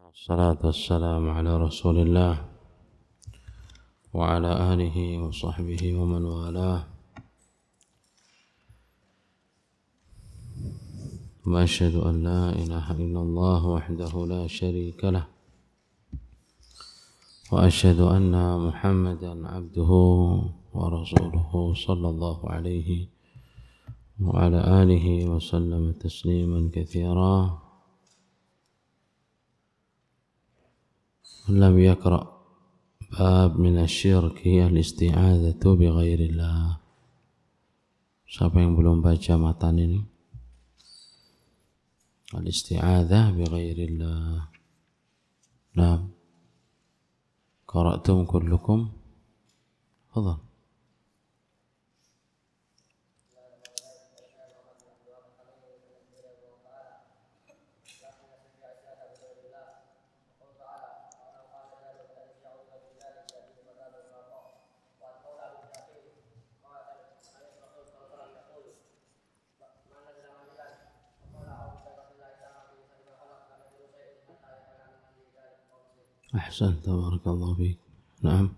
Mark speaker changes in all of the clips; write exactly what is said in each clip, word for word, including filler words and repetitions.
Speaker 1: الصلاة والسلام على رسول الله وعلى آله وصحبه ومن والاه وأشهد أن لا إله إلا الله وحده لا شريك له وأشهد أن محمدا عبده ورسوله صلى الله عليه وعلى آله وسلم تسليما كثيرا. لم يقرأ bab min asyirki al-isti'adzatu bi ghairillah. Siapa yang belum baca matan ini? Al-isti'adzah bi ghairillah. Nah, qara'tum kullukum? Fadhal. أحسنت بارك الله فيك. نعم.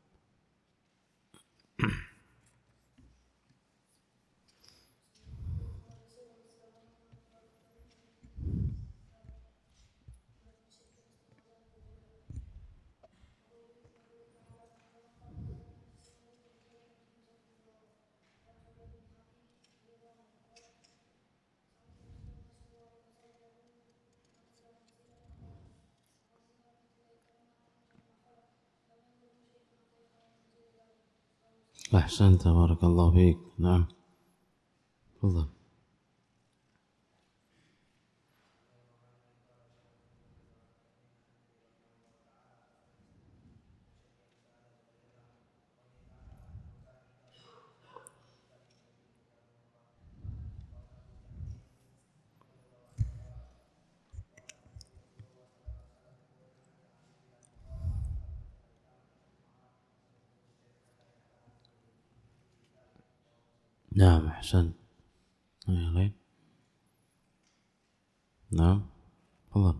Speaker 1: أحسنت بارك الله فيك. نعم تفضل. نعم أحسنت. yang lain? نعم تفضل.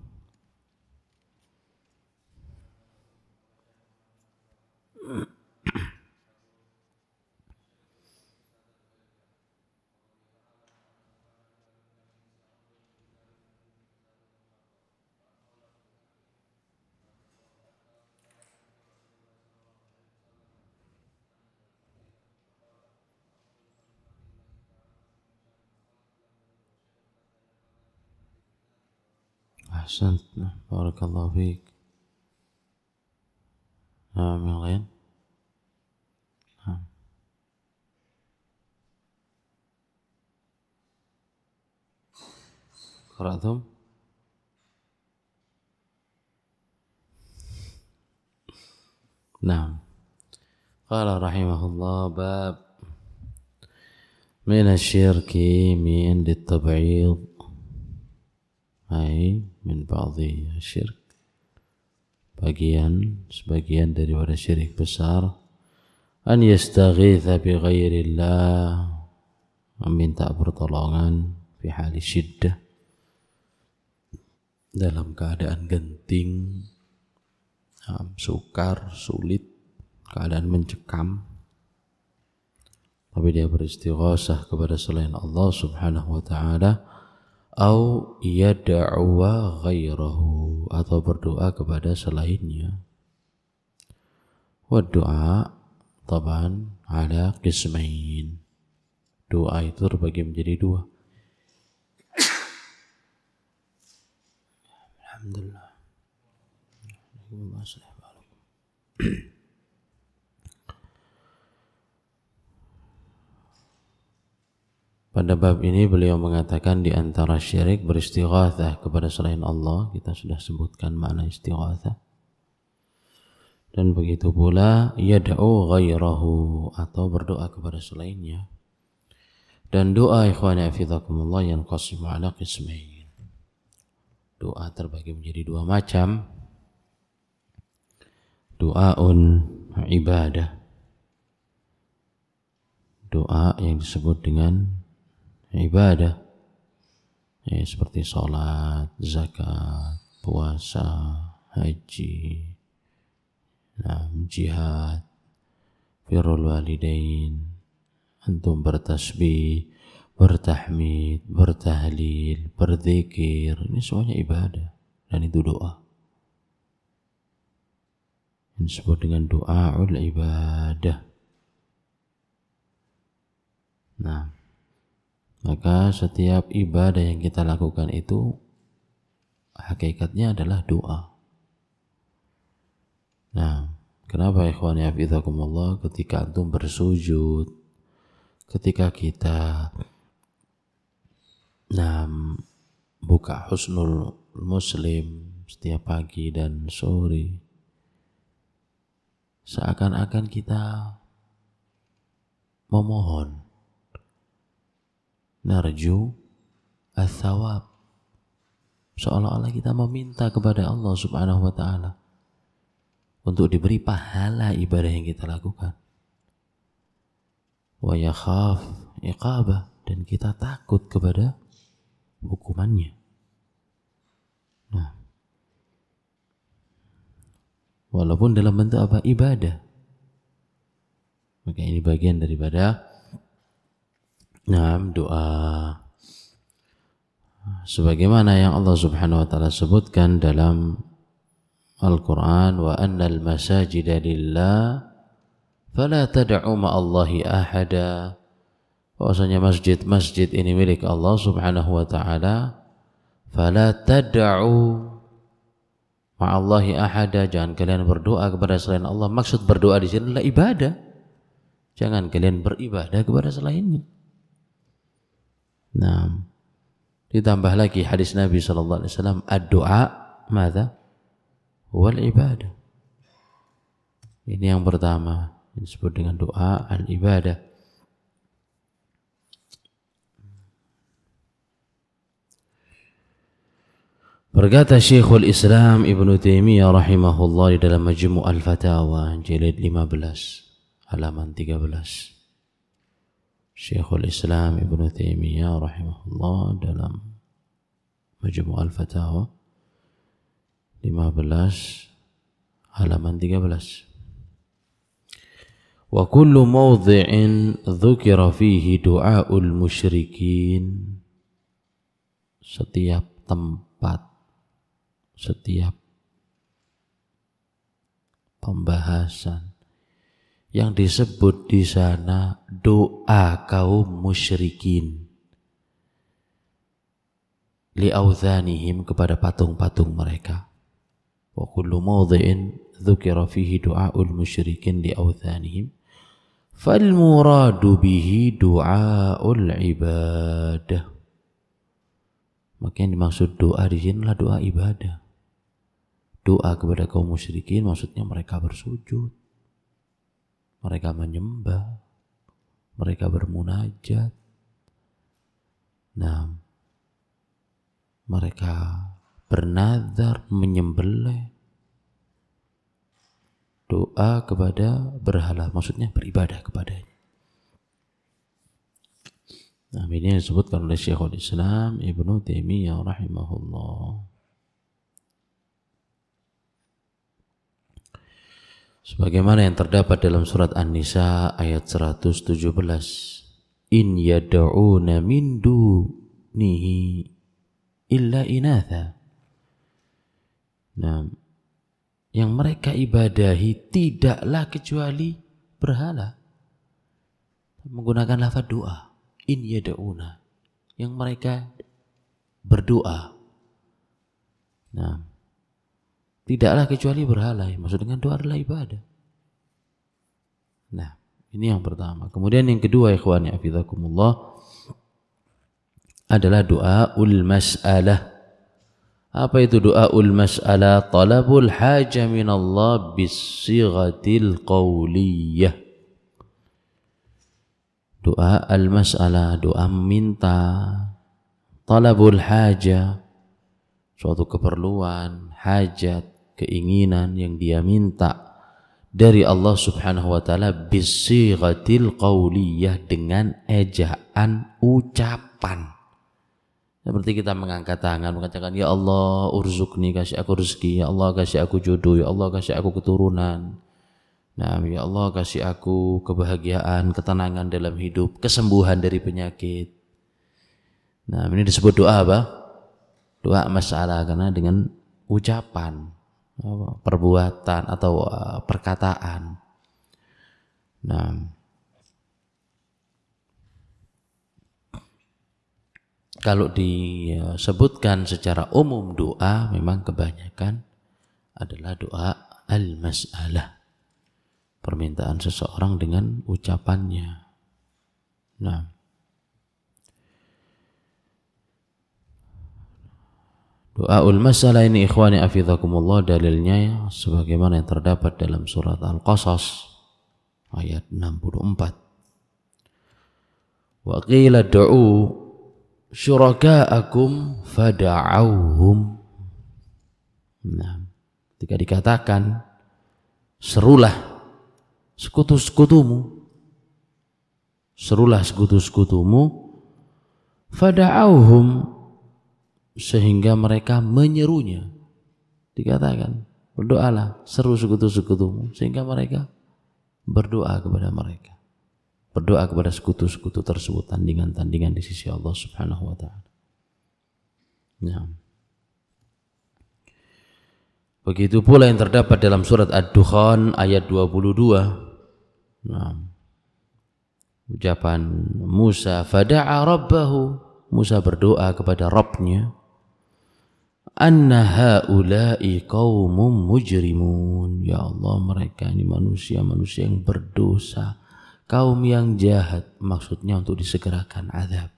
Speaker 1: أحسنت بارك الله فيك. نعم yang lain? Nah. قرأتم؟ نعم. قال رحمه الله باب من الشرك من للتبعيض أي min ba'dhi syirik, bagian sebagian daripada syirik besar, an yastaghitha bi ghairillah, meminta pertolongan fi hali syiddah, dalam keadaan genting, sukar, sulit, keadaan mencekam, tapi dia beristighosah kepada selain Allah subhanahu wa ta'ala, au yad'uwa ghairahu, atau berdoa kepada selainnya. Wa doa taban ala qismain, doa itu terbagi menjadi dua. Alhamdulillah. Pada bab ini beliau mengatakan di antara syirik beristighatsah kepada selain Allah. Kita sudah sebutkan makna istighatsah. Dan begitu pula yad'u ghairahu, atau berdoa kepada selainnya. Dan doa ikhwani hafizakumullah yang qasimu ala qismain. Doa terbagi menjadi dua macam. Doaun ibadah, doa yang disebut dengan ibadah, ya, seperti sholat, zakat, puasa, haji, nah, jihad, birrul walidain, antum bertasbih, bertahmid, bertahlil, berzikir, ini semuanya ibadah dan itu doa. Ini disebut dengan doaul ibadah. Nah, maka setiap ibadah yang kita lakukan itu hakikatnya adalah doa. Nah, kenapa ikhwani hafizakumullah ketika antum bersujud, ketika kita nah, buka Husnul Muslim setiap pagi dan sore, seakan-akan kita memohon, narju ats-tsawab, seolah-olah kita meminta kepada Allah Subhanahu wa taala untuk diberi pahala ibadah yang kita lakukan. Wa yakhaf iqabah, dan kita takut kepada hukumannya. Nah, walaupun dalam bentuk apa? Ibadah. Maka ini bagian daripada nah, doa. Sebagaimana yang Allah Subhanahu wa taala sebutkan dalam Al-Qur'an, wa annal masajida lillah fala tad'u ma'allahi ahada. Bahwasanya masjid-masjid ini milik Allah Subhanahu wa taala. Fala tad'u ma'allahi ahada, jangan kalian berdoa kepada selain Allah. Maksud berdoa di sini adalah ibadah. Jangan kalian beribadah kepada selainnya. Nah, ditambah lagi hadis Nabi sallallahu alaihi wasallam, ad-du'a madza? Wal ibadah. Ini yang pertama, disebut dengan doa al-ibadah. Berkata Syekhul Islam Ibnu Taimiyah rahimahullah di dalam Majmu' al-Fatawa jilid lima belas halaman tiga belas. Syekhul Islam Ibnu Taimiyah rahimahullah dalam Majmu' al-Fatawa lima belas halaman tiga belas. Wa kullu mawdhi'in dzukira fihi du'aul musyrikin, setiap tempat, setiap pembahasan yang disebut di sana doa kaum musyrikin li'audzanihim, kepada patung-patung mereka. Wa kullu mawdhi'in dzukira fihi du'aul musyrikin li'audzanihim fal muradu bihi du'aul ibadah. Maka yang dimaksud doa di sini adalah doa ibadah. Doa kepada kaum musyrikin maksudnya mereka bersujud, mereka menyembah, mereka bermunajat. Nah, mereka bernazar, menyembelih, doa kepada berhala, maksudnya beribadah kepadanya. Nah, ini yang disebutkan oleh Syekhul Islam Ibnu Taimiyah rahimahullah. Sebagaimana yang terdapat dalam surat An-Nisa ayat seratus tujuh belas, in yad'una min dunihi illa inatha. Nah, yang mereka ibadahi tidaklah kecuali berhala. Menggunakan lafaz doa, in yad'una, yang mereka berdoa. Nah, tidaklah kecuali berhala, maksud dengan doa adalah ibadah. Nah, ini yang pertama. Kemudian yang kedua, ikhwani hafizakumullah, adalah doaul mas'alah. Apa itu doaul mas'alah? Talabul haja minallah bisighatil qawliyah. Doa al-mas'alah, doa meminta. Talabul haja, suatu keperluan, hajat, keinginan yang dia minta dari Allah Subhanahu wa taala bisighatil qauliyah, dengan ejaan ucapan. Seperti kita mengangkat tangan mengatakan, ya Allah urzukni, kasih aku rezeki, ya Allah kasih aku jodoh, ya Allah kasih aku keturunan. Nah, ya Allah kasih aku kebahagiaan, ketenangan dalam hidup, kesembuhan dari penyakit. Nah, ini disebut doa apa? Doa masalah, karena dengan ucapan, perbuatan atau perkataan. Nah, kalau disebutkan secara umum doa, memang kebanyakan adalah doa al-mas'alah, permintaan seseorang dengan ucapannya. Nah, doaul masalah ini ikhwani afidhakumullah, dalilnya ya, sebagaimana yang terdapat dalam surat Al-Qasas ayat enam puluh empat. Wa qila du'u syuraka'akum fada'auhum. Nah, ketika dikatakan serulah sekutu-sekutumu, serulah sekutu-sekutumu, fada'auhum, sehingga mereka menyerunya. Dikatakan berdoalah, seru sekutu-sekutumu, sehingga mereka berdoa kepada mereka, berdoa kepada sekutu-sekutu tersebut, tandingan-tandingan di sisi Allah Subhanahu wa ta'ala. Nah, begitu pula yang terdapat dalam surat Ad-Dukhan ayat dua puluh dua. Nah, ucapan Musa, fada'a rabbahu, Musa berdoa kepada Rabbnya, anna haula'i qaumum mujrimun, ya Allah mereka ini manusia-manusia yang berdosa, kaum yang jahat, maksudnya untuk disegerakan azab.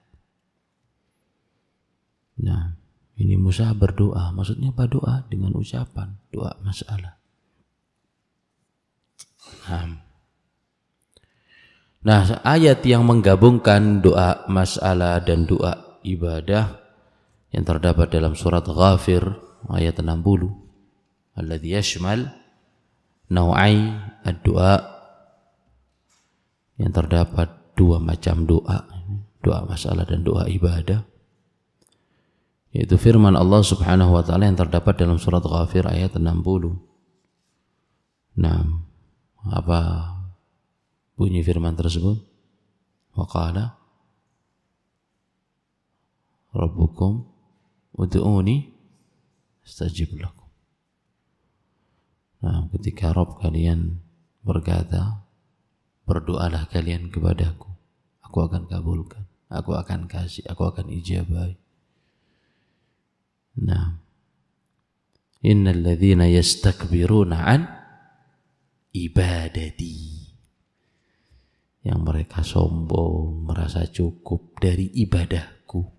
Speaker 1: Nah, ini Musa berdoa, maksudnya apa? Doa dengan ucapan, doa masalah. Nah, nah ayat yang menggabungkan doa masalah dan doa ibadah yang terdapat dalam surat Ghafir ayat enam puluh, alladzi yashmal nau'ai ad-du'a, yang terdapat dua macam doa, doa masalah dan doa ibadah, yaitu firman Allah Subhanahu wa ta'ala yang terdapat dalam surat Ghafir ayat enam puluh. Nah, apa bunyi firman tersebut? Wa qala rabbukum ud'uni astajib lakum. Nah, ketika Rabb kalian berkata, berdoalah kalian kepadaku, aku akan kabulkan, aku akan kasih, aku akan ijabahi. Nah, innal ladzina yastakbiruna an ibadati, yang mereka sombong, merasa cukup dari ibadahku.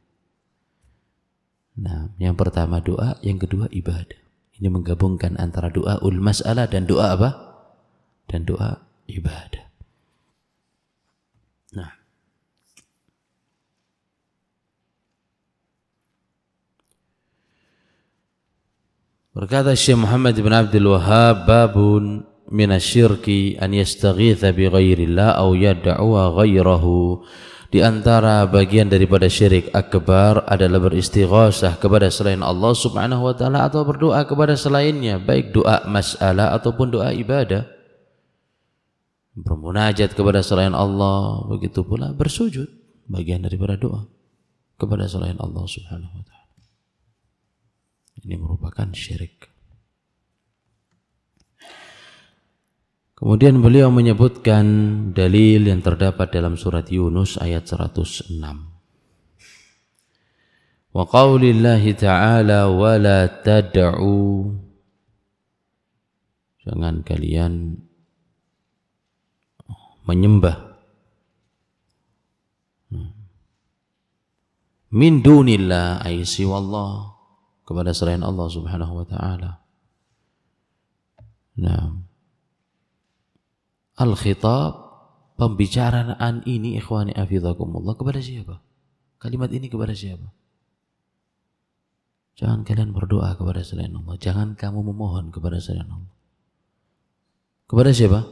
Speaker 1: Nah, yang pertama doa, yang kedua ibadah. Ini menggabungkan antara doa ul mas'alah dan doa apa? Dan doa ibadah. Nah, berkata Syekh Muhammad bin Abdul Wahhab, babun minasyirki an yastaghitha bi ghairillah aw yad'uwa ghairahu. Di antara bagian daripada syirik akbar adalah beristighasah kepada selain Allah Subhanahu wa ta'ala atau berdoa kepada selainnya, baik doa masalah ataupun doa ibadah. Bermunajat kepada selain Allah, begitu pula bersujud, bagian daripada doa kepada selain Allah Subhanahu wa ta'ala. Ini merupakan syirik. Kemudian beliau menyebutkan dalil yang terdapat dalam surat Yunus ayat seratus enam. Wa qaulillahi ta'ala wa la tad'u, jangan kalian menyembah min dunillah, ay siwallah, kepada selain Allah Subhanahu wa ta'ala. Nah, al-khitab, pembicaraan ini ikhwani afidhakumullah kepada siapa? Kalimat ini kepada siapa? Jangan kalian berdoa kepada selain Allah, jangan kamu memohon kepada selain Allah. Kepada siapa?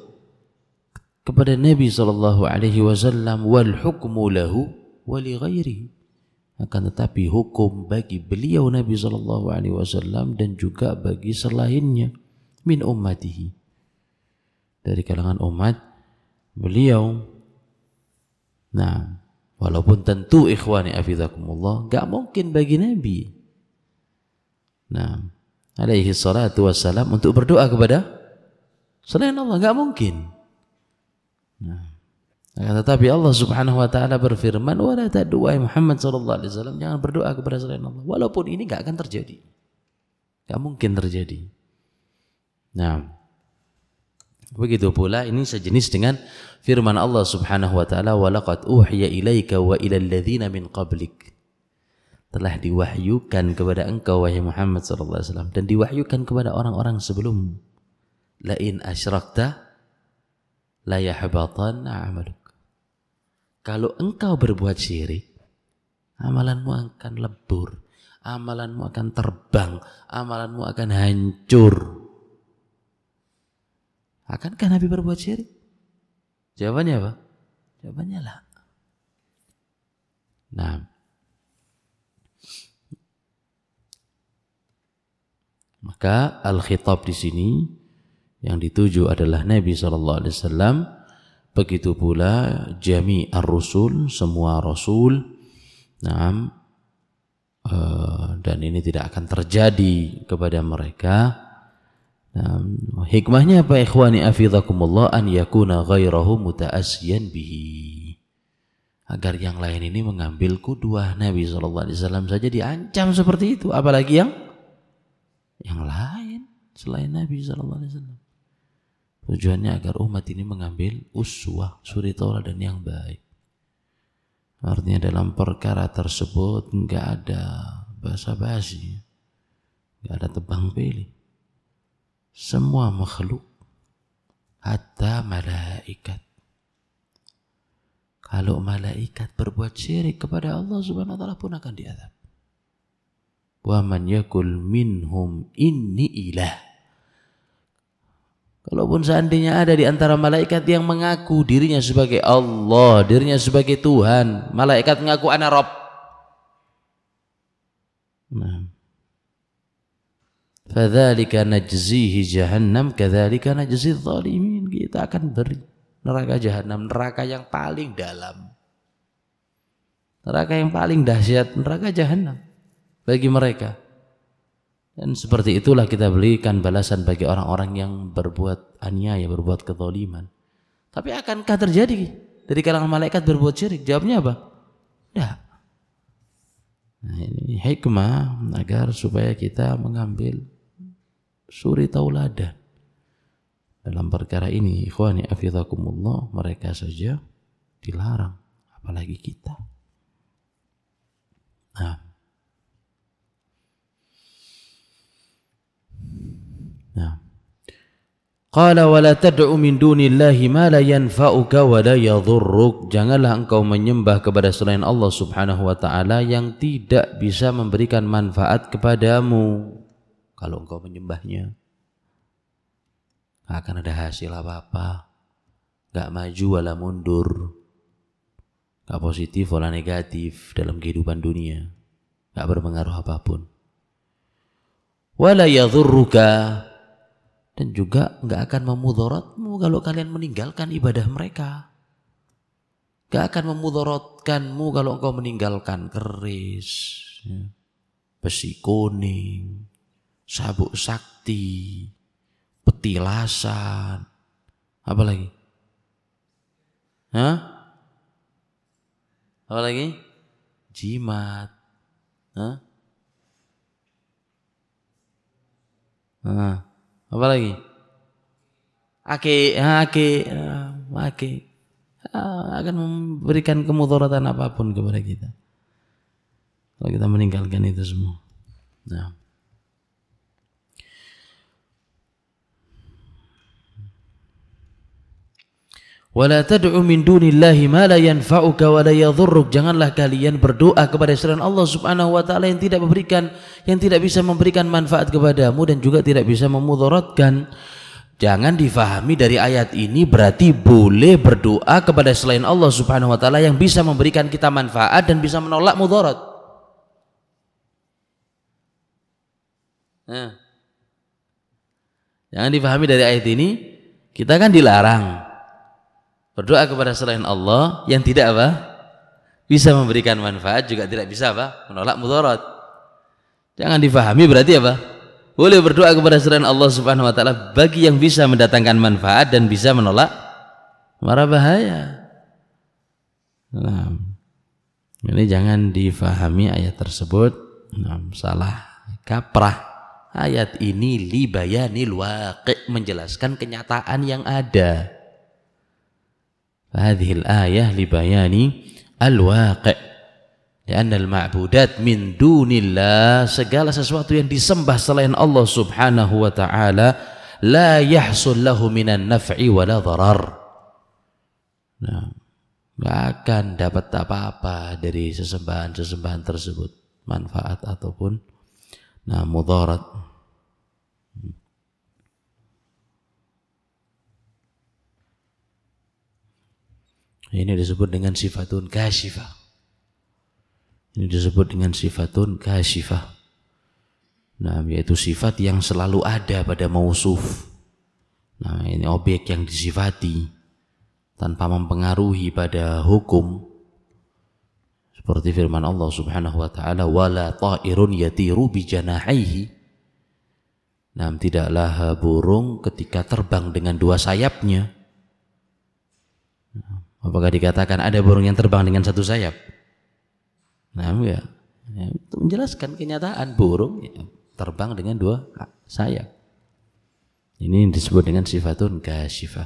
Speaker 1: Kepada Nabi sallallahu alaihi wasallam, wal hukmu lahu wa li ghairihi. Akan tetapi hukum bagi beliau Nabi sallallahu alaihi wasallam dan juga bagi selainnya min ummatihi, dari kalangan umat beliau. Nah, walaupun tentu ikhwani afizakumullah enggak mungkin bagi Nabi, nah, alaihi salatu wassalam, untuk berdoa kepada selain Allah, enggak mungkin. Nah, tetapi Allah Subhanahu wa taala berfirman, "Wala tad'u Muhammad sallallahu alaihi wasallam, jangan berdoa kepada selain Allah." Walaupun ini enggak akan terjadi. Enggak mungkin terjadi. Nah, begitu pula ini sejenis dengan firman Allah Subhanahu wa taala, "Wa laqad uhiya ilaika wa ilal ladzina min qablik." Telah diwahyukan kepada engkau wahai Muhammad sallallahu alaihi wasallam dan diwahyukan kepada orang-orang sebelummu. La in asyrakta la yahbatanna 'amaluk. Kalau engkau berbuat syirik, amalanmu akan lebur, amalanmu akan terbang, amalanmu akan hancur. Akankah Nabi berbuat syirik? Jawabannya apa? Jawabannya lah. Nah, maka al-khitab di sini yang dituju adalah Nabi sallallahu alaihi wasallam. Begitu pula jami' ar-rusul, semua rasul. Naam, uh, dan ini tidak akan terjadi kepada mereka. Naam, hikmahnya apa ikhwani afizakumullah? An yakuna ghairahu muta'assiyan bihi, agar yang lain ini mengambil kuduah Nabi sallallahu alaihi wasallam saja diancam seperti itu, apalagi yang yang lain selain Nabi sallallahu alaihi wasallam. Tujuannya agar umat ini mengambil uswah, suri tauladan yang baik. Artinya dalam perkara tersebut enggak ada basa-basi, enggak ada tebang pilih. Semua makhluk, hatta malaikat. Kalau malaikat berbuat syirik kepada Allah Subhanahu wa taala pun akan diazab. Wa man yakul minhum inni ilah. Kalaupun seandainya ada di antara malaikat yang mengaku dirinya sebagai Allah, dirinya sebagai Tuhan, malaikat mengaku ana Rabb. Nah, fadzalika najzihi jahannam kadzalika najzi dzalimin. Kita akan beri neraka jahanam, neraka yang paling dalam, neraka yang paling dahsyat, neraka jahanam bagi mereka. Dan seperti itulah kita berikan balasan bagi orang-orang yang berbuat aniaya, berbuat kezaliman. Tapi akankah terjadi dari kalangan malaikat berbuat syirik? Jawabnya apa? Tidak. Nah, ini hikmah agar supaya kita mengambil suri tauladan dalam perkara ini. Ikhwani afizakumullah, mereka saja dilarang, apalagi kita. Nah, Nah, qala wala tad'u min dunillahi ma la yanfa'uka wa la yadhurruk. Janganlah engkau menyembah kepada selain Allah Subhanahu wa taala yang tidak bisa memberikan manfaat kepadamu. Kalau engkau menyembahnya, enggak akan ada hasil apa-apa. Enggak maju wala mundur. Enggak positif wala negatif dalam kehidupan dunia. Enggak berpengaruh apapun. Wala yadhurruka, dan juga enggak akan memudaratmu kalau kalian meninggalkan ibadah mereka. Enggak akan memudaratkanmu kalau engkau meninggalkan keris, ya, besi kuning, sabuk sakti, petilasan, apa lagi? Hah? Apa lagi? Jimat. Hah? Hah? Apa lagi? Ake, ake, ake, akan memberikan kemudaratan apapun kepada kita kalau kita meninggalkan itu semua. Nah, wala tad'u min dunillahi ma la yanfa'uka wa la yadhurruk. Janganlah kalian berdoa kepada selain Allah Subhanahu wa taala yang tidak memberikan, yang tidak bisa memberikan manfaat kepadamu dan juga tidak bisa memudaratkan. Jangan difahami dari ayat ini berarti boleh berdoa kepada selain Allah Subhanahu wa taala yang bisa memberikan kita manfaat dan bisa menolak mudarat. Nah. Jangan dipahami dari ayat ini, kita kan dilarang berdoa kepada selain Allah yang tidak apa? Bisa memberikan manfaat, juga tidak bisa apa? Menolak mudarat. Jangan dipahami berarti apa? Boleh berdoa kepada selain Allah Subhanahu wa taala bagi yang bisa mendatangkan manfaat dan bisa menolak mara bahaya. Nah, ini jangan difahami ayat tersebut nah, salah kaprah. Ayat ini li bayanil waqi', menjelaskan kenyataan yang ada. Hadhil ayah li bayani al-waqi'. Karena al-ma'budat min dunillah, segala sesuatu yang disembah selain Allah Subhanahu wa taala, la yahsul lahu minan naf'i wala dharar. Nah, enggak akan dapat apa-apa dari sesembahan-sesembahan tersebut, manfaat ataupun nah mudarat. Ini disebut dengan sifatun kasyifah. Ini disebut dengan sifatun kasyifah. Nah, yaitu sifat yang selalu ada pada mausuf. Nah, ini objek yang disifati tanpa mempengaruhi pada hukum. Seperti firman Allah Subhanahu wa taala, wala ta'irun yatiru bi janahihi. Nah, tidaklah burung ketika terbang dengan dua sayapnya. Apakah dikatakan ada burung yang terbang dengan satu sayap? Nah, ya, ya itu menjelaskan kenyataan burung ya, terbang dengan dua sayap. Ini disebut dengan sifatun kasyifah.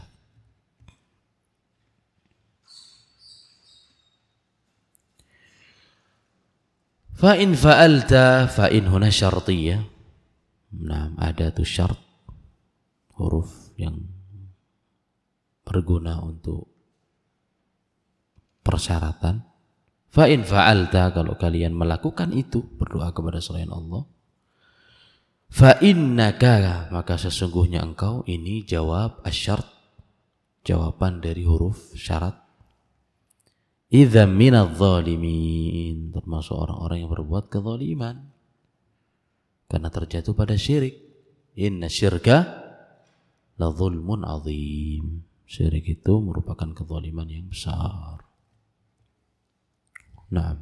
Speaker 1: Fa in fa'alta fa in huna syartiyah. Nah, ada tuh syarat huruf yang berguna untuk persyaratan. Fa in fa'alta, kalau kalian melakukan itu, berdoa kepada selain Allah, fa innaka, maka sesungguhnya engkau, ini jawab asyart, jawaban dari huruf syarat. Idza minadh dhalimin, termasuk orang-orang yang berbuat kezaliman karena terjatuh pada syirik. Inna syirka la dzulmun azim. Syirik itu merupakan kezaliman yang besar. Nah,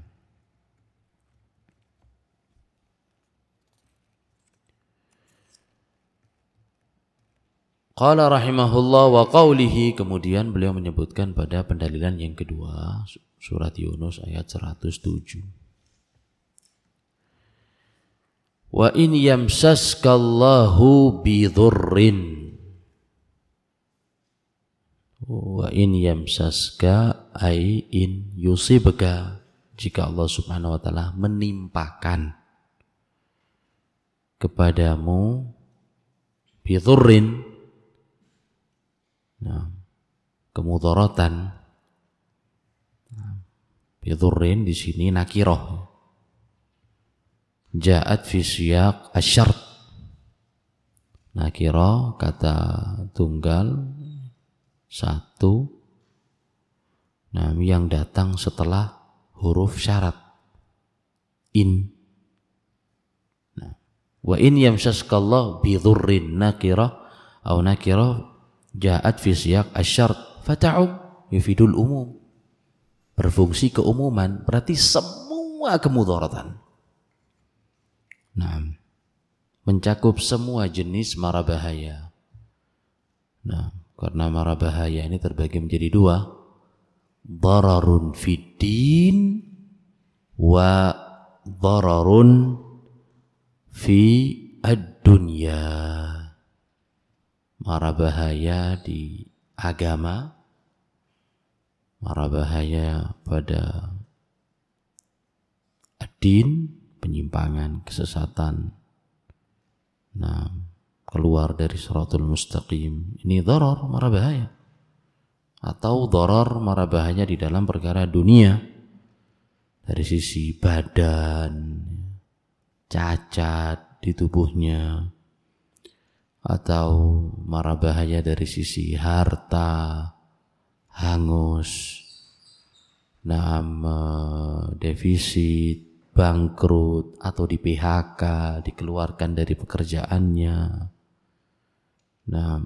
Speaker 1: qala rahimahullah wa qawlihi, kemudian beliau menyebutkan pada pendalilan yang kedua, surat Yunus ayat seratus tujuh. Wa in yamsaskallahu bidhurrin, wa in yamsaska ay in yusibka, jika Allah Subhanahu wa taala menimpakan kepadamu bidhurrin, nah, kemudaratan. Bidhurrin di sini nakirah, ja'at fi siyaq asyart. Nakirah kata tunggal satu, nah, yang datang setelah huruf syarat in. Nah, wa in yamsaskallahu bidhurrin nakirah atau nakirah ja'at fi siyaq asyart fata'um yufidul umum, berfungsi keumuman, berarti semua kemudaratan. Nah, mencakup semua jenis mara bahaya. Nah, karena mara bahaya ini terbagi menjadi dua, dararun fid din wa dararun fi ad-dunya. Mara bahaya di agama, mara bahaya pada ad-din, penyimpangan, kesesatan, nah, keluar dari shiratul mustaqim. Ini darar, mara bahaya. Atau darar, mara bahaya di dalam perkara dunia, dari sisi badan, cacat di tubuhnya, atau mara bahaya dari sisi harta, hangus, nah, defisit, bangkrut atau di P H K, dikeluarkan dari pekerjaannya. Nah,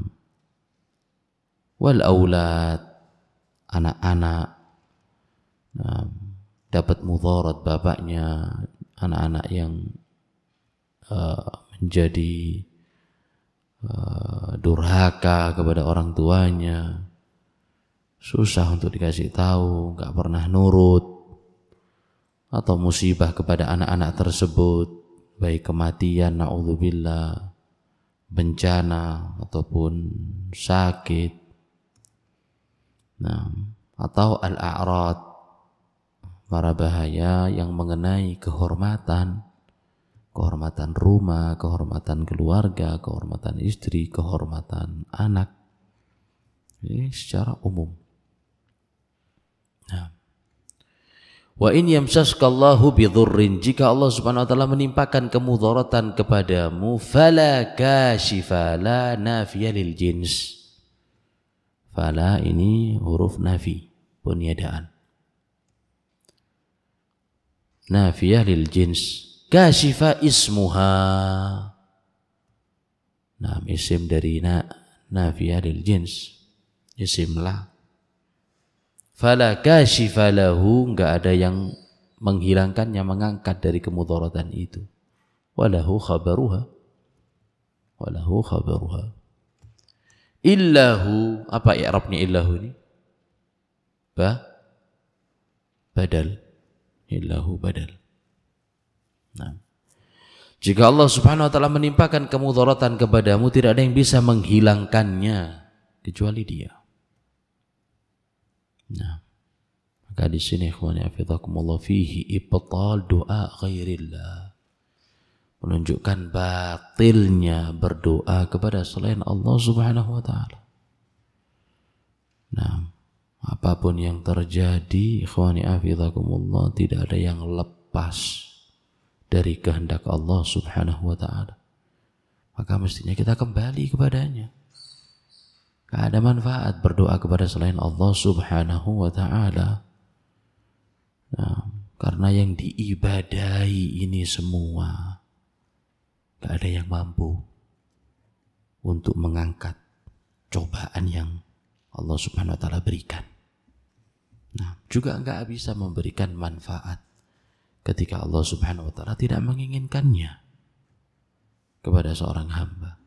Speaker 1: wal aulad, anak-anak, nah, dapat mudharat bapaknya, anak-anak yang uh, menjadi uh, durhaka kepada orang tuanya, susah untuk dikasih tahu, gak pernah nurut, atau musibah kepada anak-anak tersebut, baik kematian, na'udzubillah, bencana ataupun sakit, nah, atau al-a'rad, para bahaya yang mengenai kehormatan, kehormatan rumah, kehormatan keluarga, kehormatan istri, kehormatan anak, ini secara umum. Nah, wa in yamsaskallahu bidhurrin, jika Allah Subhanahu wa taala menimpakan kemudaratan kepadamu, fala kashifa, la nafiya lil jins. Fala ini huruf nafi, peniadaan. Nafiyah lil jins. Kashifa ismuha. Nah, isim dari na, nafiyah lil jins. Isim lah. Fala kashifa lahu, enggak ada yang menghilangkannya, mengangkat dari kemudaratan itu. Walahu khabaruha. Walahu khabaruha. Illahu, apa i'rabnya illahu ini? Ba badal. Illahu badal. Nah, jika Allah Subhanahu wa taala menimpakan kemudaratan kepadamu, tidak ada yang bisa menghilangkannya kecuali Dia. Nah, maka di sini ikhwani hafizakumullah fihi ibtal doa ghairillah, menunjukkan batilnya berdoa kepada selain Allah Subhanahu wa taala. Nah, apapun yang terjadi ikhwani hafizakumullah, tidak ada yang lepas dari kehendak Allah Subhanahu wa taala. Maka mestinya kita kembali kepadanya. Gak ada manfaat berdoa kepada selain Allah Subhanahu wa ta'ala. Nah, karena yang diibadahi ini semua gak ada yang mampu untuk mengangkat cobaan yang Allah Subhanahu wa ta'ala berikan. Nah, juga gak bisa memberikan manfaat ketika Allah Subhanahu wa ta'ala tidak menginginkannya kepada seorang hamba.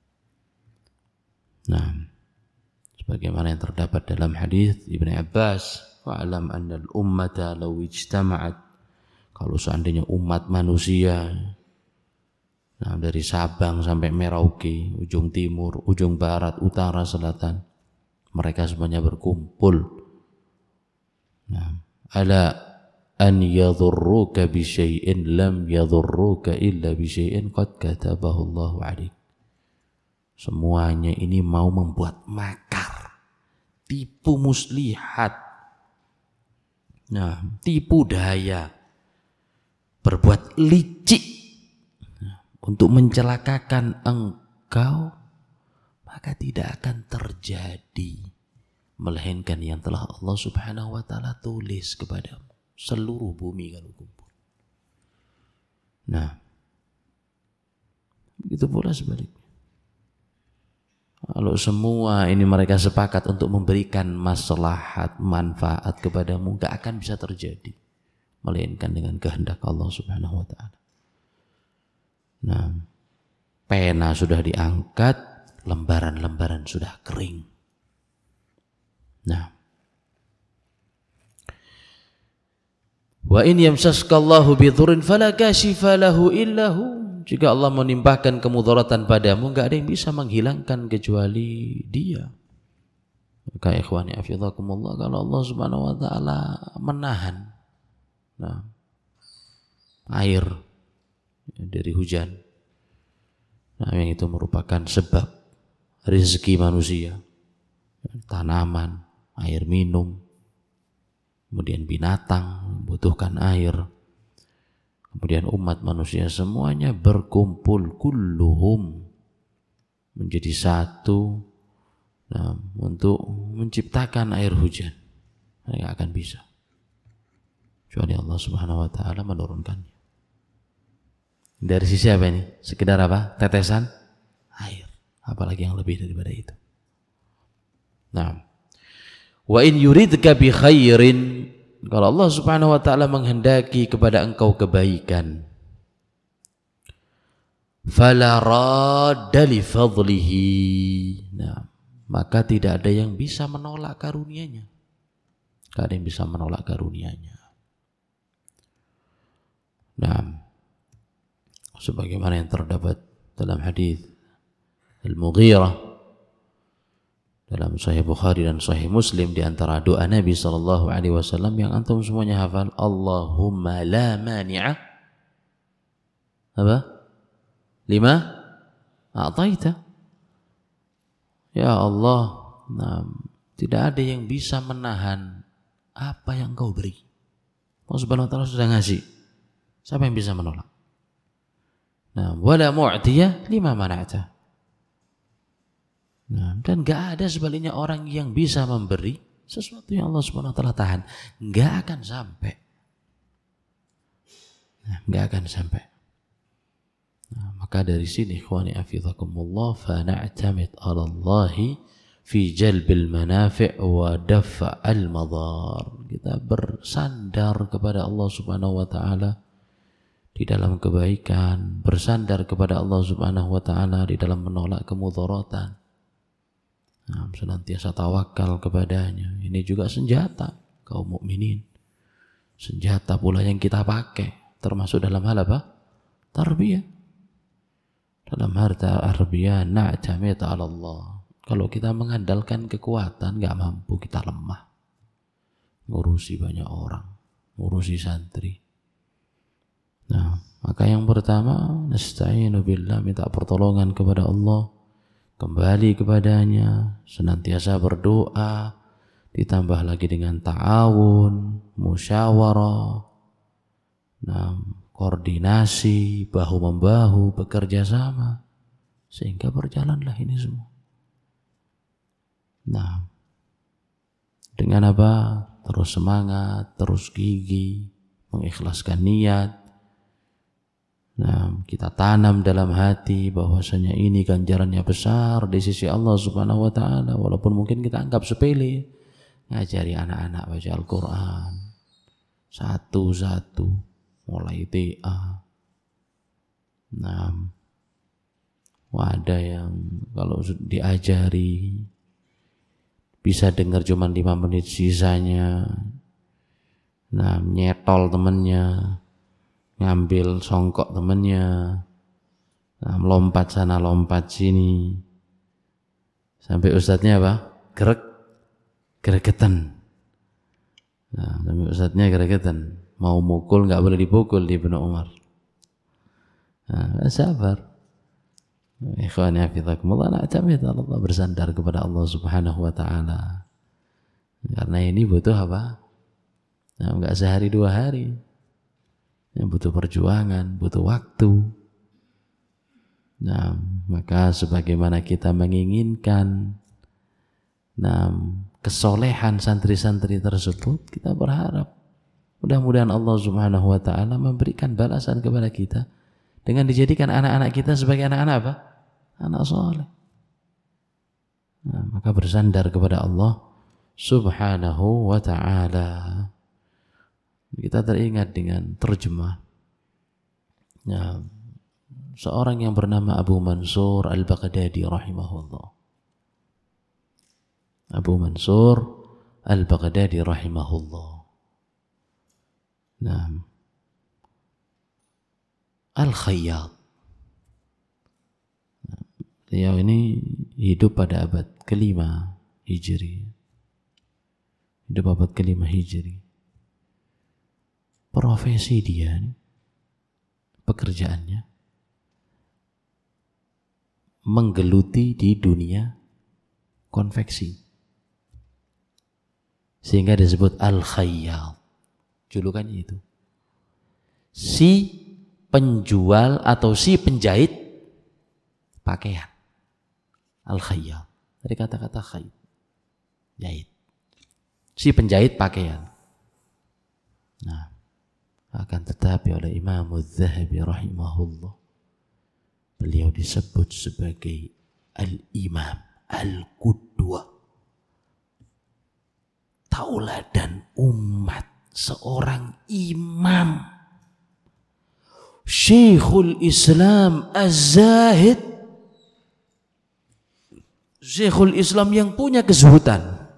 Speaker 1: Nah, sebagaimana yang terdapat dalam hadis Ibnu Abbas, wa'alam annal ummata law ijtama'at, kalau seandainya umat manusia, nah, dari Sabang sampai Merauke, ujung timur, ujung barat, utara, selatan, mereka semuanya berkumpul, nah, ala an yadhurruka bi syai'in lam yadhurruka illa bi syai'in qad katabahu Allahu 'alaik. Semuanya ini mau membuat makar, tipu muslihat, nah, tipu daya, berbuat licik, nah, untuk mencelakakan engkau, maka tidak akan terjadi melainkan yang telah Allah Subhanahu wa ta'ala tulis kepadamu. Seluruh bumi kalau kumpul. Nah, begitu pula sebaliknya. Kalau semua ini mereka sepakat untuk memberikan maslahat, manfaat kepadamu, gak akan bisa terjadi melainkan dengan kehendak Allah Subhanahu wa ta'ala. Nah, pena sudah diangkat, lembaran-lembaran sudah kering. Nah, wa in yamsaskallahu bidhurrin fala kashifa lahu illahu, jika Allah menimpakan kemudaratan padamu, enggak ada yang bisa menghilangkan kecuali Dia. Maka ikhwani hafizakumullah, kalau Allah Subhanahu wa taala menahan, nah, air dari hujan, nah, yang itu merupakan sebab rezeki manusia, tanaman, air minum, kemudian binatang membutuhkan air, kemudian umat manusia semuanya berkumpul, kulluhum, menjadi satu, nah, untuk menciptakan air hujan. Tidak akan bisa kecuali Allah Subhanahu wa ta'ala menurunkannya. Dari sisi apa ini? Sekedar apa? Tetesan air. Apalagi yang lebih daripada itu. Nah, wa in yuridka bi khairin, kalau Allah Subhanahu wa taala menghendaki kepada engkau kebaikan, fala radda li fadlihi. Nah, maka tidak ada yang bisa menolak karunia-Nya. Tidak ada yang bisa menolak karunia-Nya. Nah, sebagaimana yang terdapat dalam hadis Al-Mughirah dalam Sahih Bukhari dan Sahih Muslim, di antara doa Nabi sallallahu alaihi wasallam yang antum semuanya hafal, Allahumma la mani'a apa? Lima a'taita. Ya Allah, nah, tidak ada yang bisa menahan apa yang Kau beri. Allah Subhanahu wa taala sudah ngasih. Siapa yang bisa menolak? Nah, wala mu'tiya lima mana'ta. Nah, dan enggak ada sebaliknya orang yang bisa memberi sesuatu yang Allah Subhanahu wa taala tahan, enggak akan sampai. Nah, enggak akan sampai. Nah, maka dari sini ikhwani afizakumullah, fa na'tamid 'ala Allahi fi jalbil manafi' wa daf'al madar. Kita bersandar kepada Allah Subhanahu wa taala di dalam kebaikan, bersandar kepada Allah Subhanahu wa taala di dalam menolak kemudaratan. Nah, senantiasa tawakal kepadanya. Ini juga senjata kaum mukminin. Senjata pula yang kita pakai, termasuk dalam hal apa? Tarbiyah. Dalam harta tarbiyah, na'tamid 'ala Allah. Kalau kita mengandalkan kekuatan, enggak mampu, kita lemah. Ngurusi banyak orang, ngurusi santri. Nah, maka yang pertama, nasta'inu billah, minta pertolongan kepada Allah, kembali kepadanya, senantiasa berdoa, ditambah lagi dengan ta'awun, musyawarah, nah, koordinasi, bahu-membahu, bekerja sama, sehingga berjalanlah ini semua. Nah, dengan apa? Terus semangat, terus gigih, mengikhlaskan niat. Nah, kita tanam dalam hati bahwasanya ini ganjarannya besar di sisi Allah Subhanahu wa taala, walaupun mungkin kita anggap sepele. Ngajari anak-anak baca Al-Qur'an satu-satu mulai T A. Nah, ada yang kalau diajari bisa dengar cuma lima menit, sisanya nah nyetol temennya, ngambil songkok temennya, nah, lompat sana lompat sini, sampai ustadznya apa? Gerek, geregetan. Nah, sampai ustadznya geregetan, mau mukul nggak boleh dipukul di Ibnu Umar. Nah, sabar. Ikhwani hafizakumullah, na'tamid 'ala Allah, bersandar kepada Allah Subhanahu wa taala. Karena ini butuh apa? Nah, enggak sehari dua hari. Yang butuh perjuangan, butuh waktu. Nah, maka sebagaimana kita menginginkan nah, kesolehan santri-santri tersebut, kita berharap mudah-mudahan Allah Subhanahu wa taala memberikan balasan kepada kita dengan dijadikan anak-anak kita sebagai anak-anak apa? Anak soleh. Nah, maka bersandar kepada Allah Subhanahu wa ta'ala. Kita teringat dengan terjemah nah, seorang yang bernama Abu Mansur Al-Baghdadi rahimahullah. Abu Mansur Al-Baghdadi rahimahullah. Nah, Al-Khayyat. Beliau ini hidup pada abad kelima Hijri. Hidup abad kelima Hijri. Profesi dia, pekerjaannya menggeluti di dunia konveksi. Sehingga disebut Al-Khayyat. Julukannya itu. Si penjual atau si penjahit pakaian. Al-Khayyat. Dari kata-kata khayt, jahit. Si penjahit pakaian. Nah, Akan tetapi oleh Imam Az-Zahabi rahimahullah, beliau disebut sebagai al-imam, al-qudwah, tauladan umat, seorang imam, Syekhul Islam Az-Zahid, Syekhul Islam yang punya kezuhudan.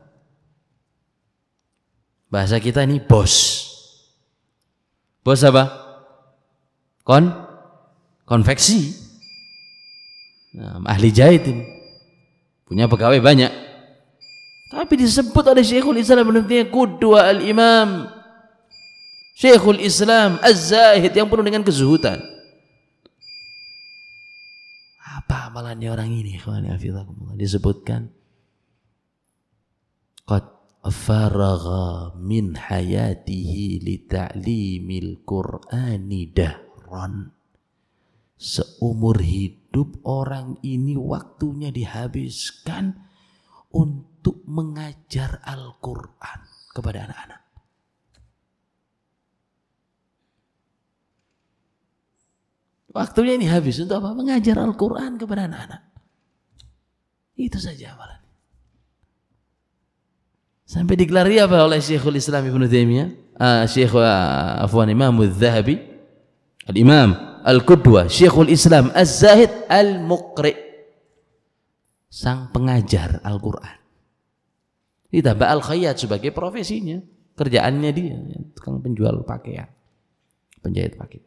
Speaker 1: Bahasa kita ini bos. Bos apa? Kon? Konveksi. Nah, ahli jahit ini. Punya pegawai banyak. Tapi disebut oleh Syekhul Islam Ibnu Taimiyah qudwa al-imam, Syekhul Islam Az-Zahid yang penuh dengan kezuhudan. Apa amalannya orang ini? Disebutkan qad faragha min hayatihi li ta'limil Qur'ani dahran. Seumur hidup orang ini waktunya dihabiskan untuk mengajar Al-Quran kepada anak-anak. Waktunya ini habis untuk apa? Mengajar Al-Quran kepada anak-anak. Itu saja amalan. Sampai digelari apa oleh Syekhul Islam Ibnu Taimiyah? Ah, Syekh uh, Afwan Imam Az-Zahabi, Al-Imam Al-Qudwah, Syekhul Islam Az-Zahid Al-Muqri, sang pengajar Al-Quran. Ditambah Al-Khayyat sebagai profesinya, kerjaannya dia, tukang penjual pakaian, penjahit pakaian.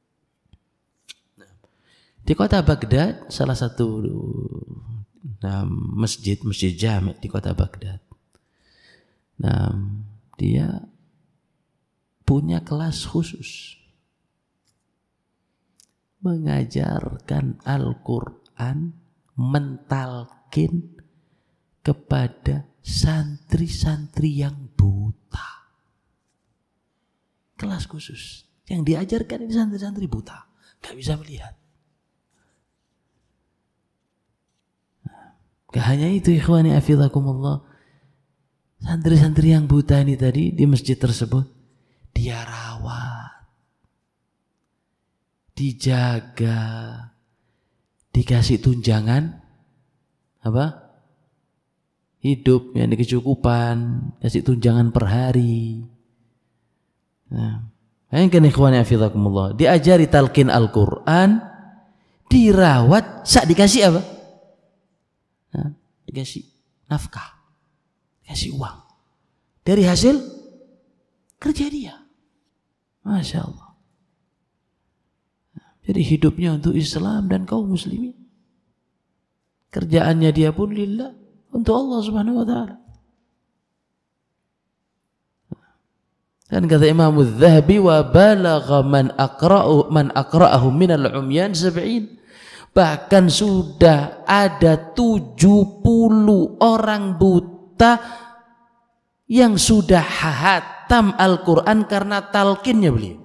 Speaker 1: Di kota Baghdad, salah satu nah, masjid, masjid jami' di kota Baghdad. Nah, dia punya kelas khusus mengajarkan Al-Quran, mentalkin kepada santri-santri yang buta. Kelas khusus yang diajarkan ini santri-santri buta, gak bisa melihat. Gak hanya itu, ikhwani afizakumullah, santri-santri yang buta ini tadi di masjid tersebut dia rawat, dijaga, dikasih tunjangan apa? Hidup yang kecukupan, kasih tunjangan per hari. Nah, bayangkan ikhwani hafizakumullah, diajari talqin Al-Qur'an, dirawat, sak dikasih apa? Nah, dikasih nafkah, kasih uang dari hasil kerja dia. Masya Allah. Jadi hidupnya untuk Islam dan kaum muslimin, kerjaannya dia pun lillah, untuk Allah subhanahu wa ta'ala. Dan kata Imam Az-Zahabi, wa balagha man aqra'u man aqra'ahu minal umyan sab'in, bahkan sudah ada tujuh puluh orang buta yang sudah hatam Al-Quran karena talqinnya beliau.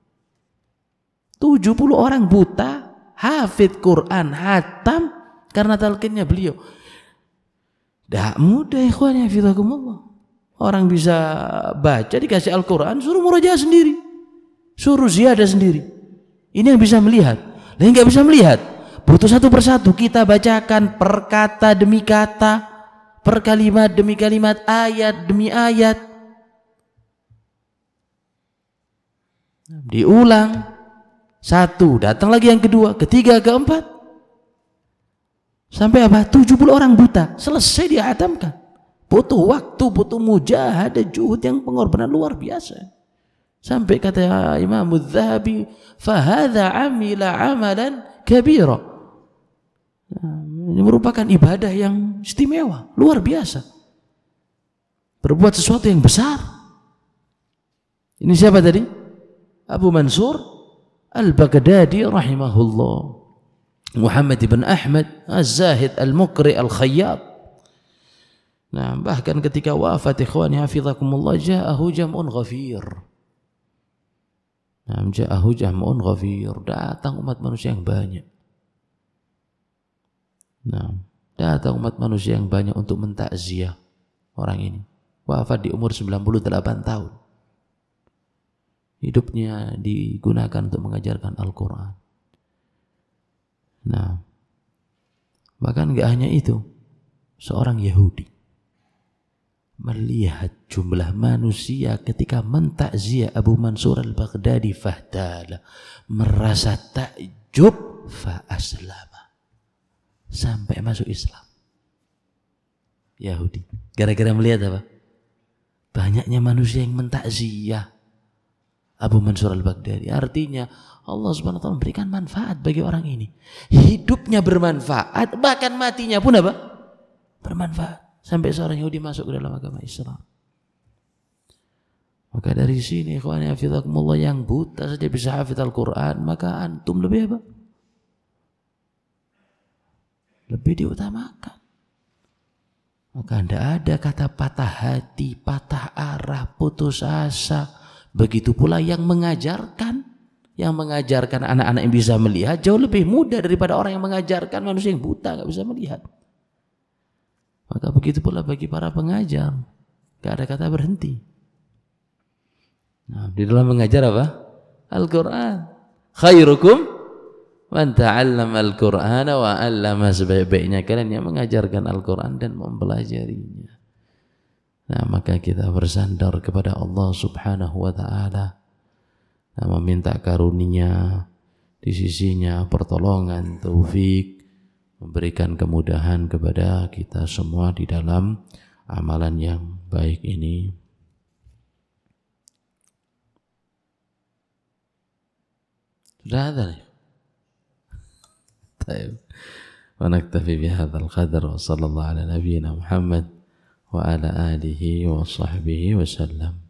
Speaker 1: tujuh puluh orang buta hafid Quran, hatam karena talqinnya beliau. Dah mudah ikhwan hafizakumullah. Orang bisa baca, dikasih Al-Quran, suruh murajaah sendiri, suruh ziyadah sendiri. Ini yang bisa melihat. Lain nggak bisa melihat, butuh satu persatu kita bacakan per kata demi kata, per kalimat demi kalimat, ayat demi ayat. Diulang, satu, datang lagi yang kedua, ketiga, keempat, sampai apa? tujuh puluh orang buta selesai dihatamkan. Butuh waktu, butuh mujahadah, juhud yang pengorbanan luar biasa. Sampai kata Imam Az-Zahabi, fahadha amila amalan kabira. Nah, ini merupakan ibadah yang istimewa, luar biasa. Berbuat sesuatu yang besar. Ini siapa tadi? Abu Mansur Al-Baghdadi rahimahullah, Muhammad ibn Ahmad Az-Zahid Al-Muqri Al-Khayyat. Nah, bahkan ketika wafat ikhwani hafizakumullah, ja'ahu jam'un ghafir. Nah, ja'ahu jam'un ghafir, datang umat manusia yang banyak. Nah, datang umat manusia yang banyak untuk mentakziah orang ini. Wafat di umur sembilan puluh delapan tahun. hidupnya digunakan untuk mengajarkan Al-Quran. Nah, bahkan gak hanya itu, seorang Yahudi melihat jumlah manusia ketika mentakziah Abu Mansur al-Baghdadi fahdala, merasa takjub fa aslama, sampai masuk Islam. Yahudi gara-gara melihat apa? Banyaknya manusia yang mentakziah Abu Mansur al-Baghdadi. Artinya Allah subhanahu wa ta'ala memberikan manfaat bagi orang ini. Hidupnya bermanfaat, bahkan matinya pun apa? Bermanfaat. Sampai seorang Yahudi masuk ke dalam agama Islam. Maka dari sini ikhwani hafizakumullah, yang buta saja bisa hafidz Al-Quran, maka antum lebih apa? Lebih diutamakan. Maka tidak ada kata patah hati, patah arah, putus asa. Begitu pula yang mengajarkan. Yang mengajarkan anak-anak yang bisa melihat jauh lebih mudah daripada orang yang mengajarkan manusia yang buta, gak bisa melihat. Maka begitu pula bagi para pengajar, gak ada kata berhenti. Nah, di dalam mengajar apa? Al-Quran. Khairukum man ta'allama al-Qur'ana wa 'allama, sebaik-baiknya kalian yang mengajarkan Al-Quran dan mempelajarinya. Nah, maka kita bersandar kepada Allah subhanahu wa ta'ala, nah, meminta karunia di sisinya, pertolongan, taufik, memberikan kemudahan kepada kita semua di dalam amalan yang baik ini. Sudah ada nih. Baik. Wa naktafi bihadzal qadar wa sallallahu ala nabiyyina Muhammad wa ala alihi wa sahbihi wa sallam.